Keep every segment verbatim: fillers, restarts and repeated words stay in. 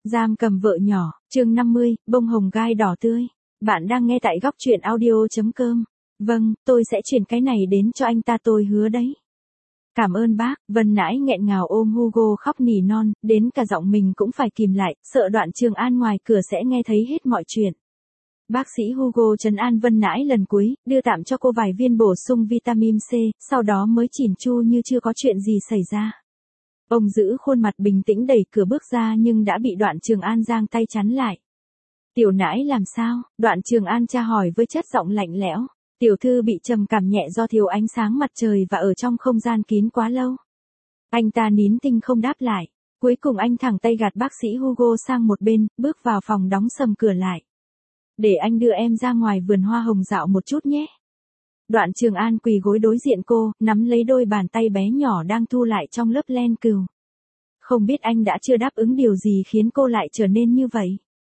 Giam cầm vợ nhỏ, chương năm mươi, bông hồng gai đỏ tươi. Bạn đang nghe tại góc truyện audio chấm com. Vâng, tôi sẽ chuyển cái này đến cho anh ta, tôi hứa đấy. Cảm ơn bác. Vân Nãi nghẹn ngào ôm Hugo khóc nỉ non, đến cả giọng mình cũng phải kìm lại, sợ Đoạn Trường An ngoài cửa sẽ nghe thấy hết mọi chuyện. Bác sĩ Hugo trấn an Vân Nãi lần cuối, đưa tạm cho cô vài viên bổ sung vitamin C, sau đó mới chỉn chu như chưa có chuyện gì xảy ra. Ông giữ khuôn mặt bình tĩnh đẩy cửa bước ra nhưng đã bị Đoạn Trường An giang tay chắn lại. Tiểu Nãi làm sao? Đoạn Trường An tra hỏi với chất giọng lạnh lẽo. Tiểu thư bị trầm cảm nhẹ do thiếu ánh sáng mặt trời và ở trong không gian kín quá lâu. Anh ta nín thinh không đáp lại. Cuối cùng anh thẳng tay gạt bác sĩ Hugo sang một bên, bước vào phòng đóng sầm cửa lại. Để anh đưa em ra ngoài vườn hoa hồng dạo một chút nhé. Đoạn Trường An quỳ gối đối diện cô, nắm lấy đôi bàn tay bé nhỏ đang thu lại trong lớp len cừu. Không biết anh đã chưa đáp ứng điều gì khiến cô lại trở nên như vậy.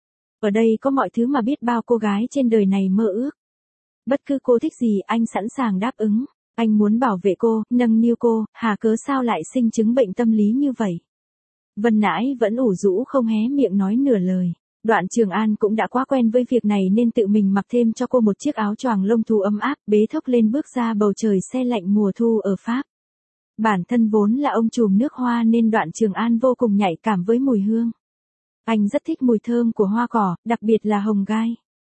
Ở đây có mọi thứ mà biết bao cô gái trên đời này mơ ước. Bất cứ cô thích gì anh sẵn sàng đáp ứng. Anh muốn bảo vệ cô, nâng niu cô, hà cớ sao lại sinh chứng bệnh tâm lý như vậy. Vân Nãi vẫn ủ rũ không hé miệng nói nửa lời. Đoạn Trường An cũng đã quá quen với việc này nên tự mình mặc thêm cho cô một chiếc áo choàng lông thú ấm áp, bế thốc lên bước ra bầu trời se lạnh mùa thu ở Pháp. Bản thân vốn là ông trùm nước hoa nên Đoạn Trường An vô cùng nhạy cảm với mùi hương. Anh rất thích mùi thơm của hoa cỏ, đặc biệt là hồng gai.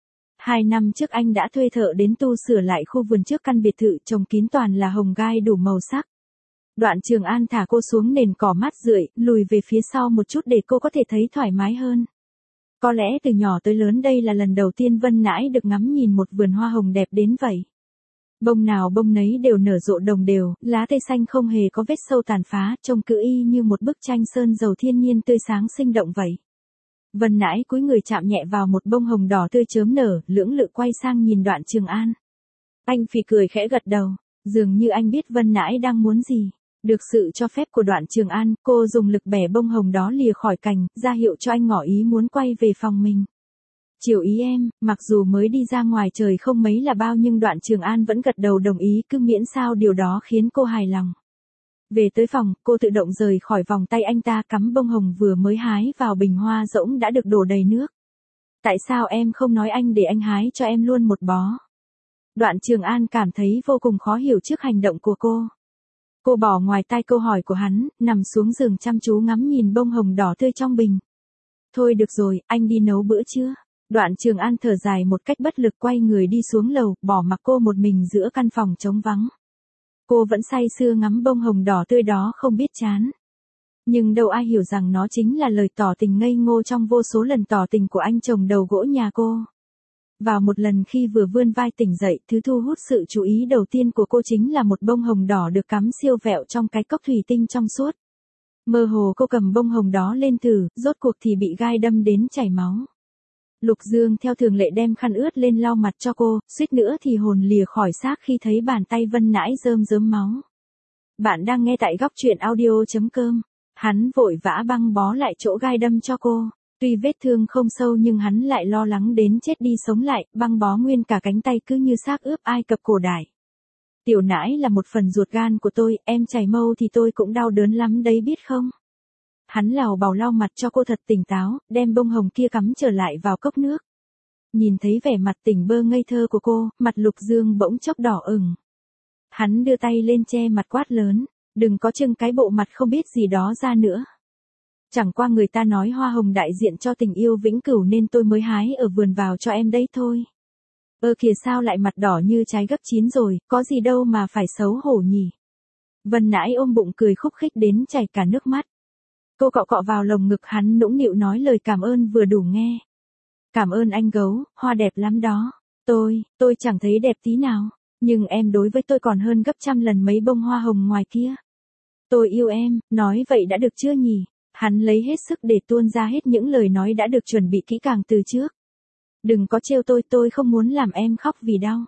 Hai năm trước anh đã thuê thợ đến tu sửa lại khu vườn trước căn biệt thự trồng kín toàn là hồng gai đủ màu sắc. Đoạn Trường An thả cô xuống nền cỏ mát rượi, lùi về phía sau một chút để cô có thể thấy thoải mái hơn. Có lẽ từ nhỏ tới lớn đây là lần đầu tiên Vân Nãi được ngắm nhìn một vườn hoa hồng đẹp đến vậy. Bông nào bông nấy đều nở rộ đồng đều, lá cây xanh không hề có vết sâu tàn phá, trông cứ y như một bức tranh sơn dầu thiên nhiên tươi sáng sinh động vậy. Vân Nãi cúi người chạm nhẹ vào một bông hồng đỏ tươi chớm nở, lưỡng lự quay sang nhìn Đoạn Trường An. Anh phì cười khẽ gật đầu, dường như anh biết Vân Nãi đang muốn gì. Được sự cho phép của Đoạn Trường An, cô dùng lực bẻ bông hồng đó lìa khỏi cành, ra hiệu cho anh ngỏ ý muốn quay về phòng mình. Chiều ý em, mặc dù mới đi ra ngoài trời không mấy là bao nhưng Đoạn Trường An vẫn gật đầu đồng ý, cứ miễn sao điều đó khiến cô hài lòng. Về tới phòng, cô tự động rời khỏi vòng tay anh ta, cắm bông hồng vừa mới hái vào bình hoa rỗng đã được đổ đầy nước. Tại sao em không nói anh để anh hái cho em luôn một bó? Đoạn Trường An cảm thấy vô cùng khó hiểu trước hành động của cô. Cô bỏ ngoài tai câu hỏi của hắn, nằm xuống giường chăm chú ngắm nhìn bông hồng đỏ tươi trong bình. Thôi được rồi, anh đi nấu bữa trưa. Đoạn Trường An thở dài một cách bất lực quay người đi xuống lầu, bỏ mặc cô một mình giữa căn phòng trống vắng. Cô vẫn say sưa ngắm bông hồng đỏ tươi đó không biết chán. Nhưng đâu ai hiểu rằng nó chính là lời tỏ tình ngây ngô trong vô số lần tỏ tình của anh chồng đầu gỗ nhà cô. Vào một lần khi vừa vươn vai tỉnh dậy, thứ thu hút sự chú ý đầu tiên của cô chính là một bông hồng đỏ được cắm siêu vẹo trong cái cốc thủy tinh trong suốt. Mơ hồ cô cầm bông hồng đó lên thử, rốt cuộc thì bị gai đâm đến chảy máu. Lục Dương theo thường lệ đem khăn ướt lên lau mặt cho cô, suýt nữa thì hồn lìa khỏi xác khi thấy bàn tay Vân Nãi rơm rớm máu. Bạn đang nghe tại góc truyện audio chấm com. Hắn vội vã băng bó lại chỗ gai đâm cho cô. Tuy vết thương không sâu nhưng hắn lại lo lắng đến chết đi sống lại, băng bó nguyên cả cánh tay cứ như xác ướp Ai Cập cổ đại. Tiểu Nãi là một phần ruột gan của tôi, em chảy mâu thì tôi cũng đau đớn lắm đấy biết không? Hắn lào bào lau mặt cho cô thật tỉnh táo, đem bông hồng kia cắm trở lại vào cốc nước. Nhìn thấy vẻ mặt tỉnh bơ ngây thơ của cô, mặt Lục Dương bỗng chốc đỏ ửng. Hắn đưa tay lên che mặt quát lớn, đừng có trưng cái bộ mặt không biết gì đó ra nữa. Chẳng qua người ta nói hoa hồng đại diện cho tình yêu vĩnh cửu nên tôi mới hái ở vườn vào cho em đấy thôi. Ơ kìa sao lại mặt đỏ như trái gấp chín rồi, có gì đâu mà phải xấu hổ nhỉ. Vân Nãi ôm bụng cười khúc khích đến chảy cả nước mắt. Cô cọ cọ vào lồng ngực hắn nũng nịu nói lời cảm ơn vừa đủ nghe. Cảm ơn anh gấu, hoa đẹp lắm đó. Tôi, tôi chẳng thấy đẹp tí nào, nhưng em đối với tôi còn hơn gấp trăm lần mấy bông hoa hồng ngoài kia. Tôi yêu em, nói vậy đã được chưa nhỉ? Hắn lấy hết sức để tuôn ra hết những lời nói đã được chuẩn bị kỹ càng từ trước. Đừng có trêu tôi, tôi không muốn làm em khóc vì đau.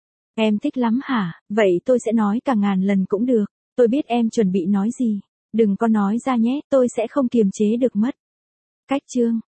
Em thích lắm hả? Vậy tôi sẽ nói cả ngàn lần cũng được. Tôi biết em chuẩn bị nói gì. Đừng có nói ra nhé, tôi sẽ không kiềm chế được mất. Cách chương.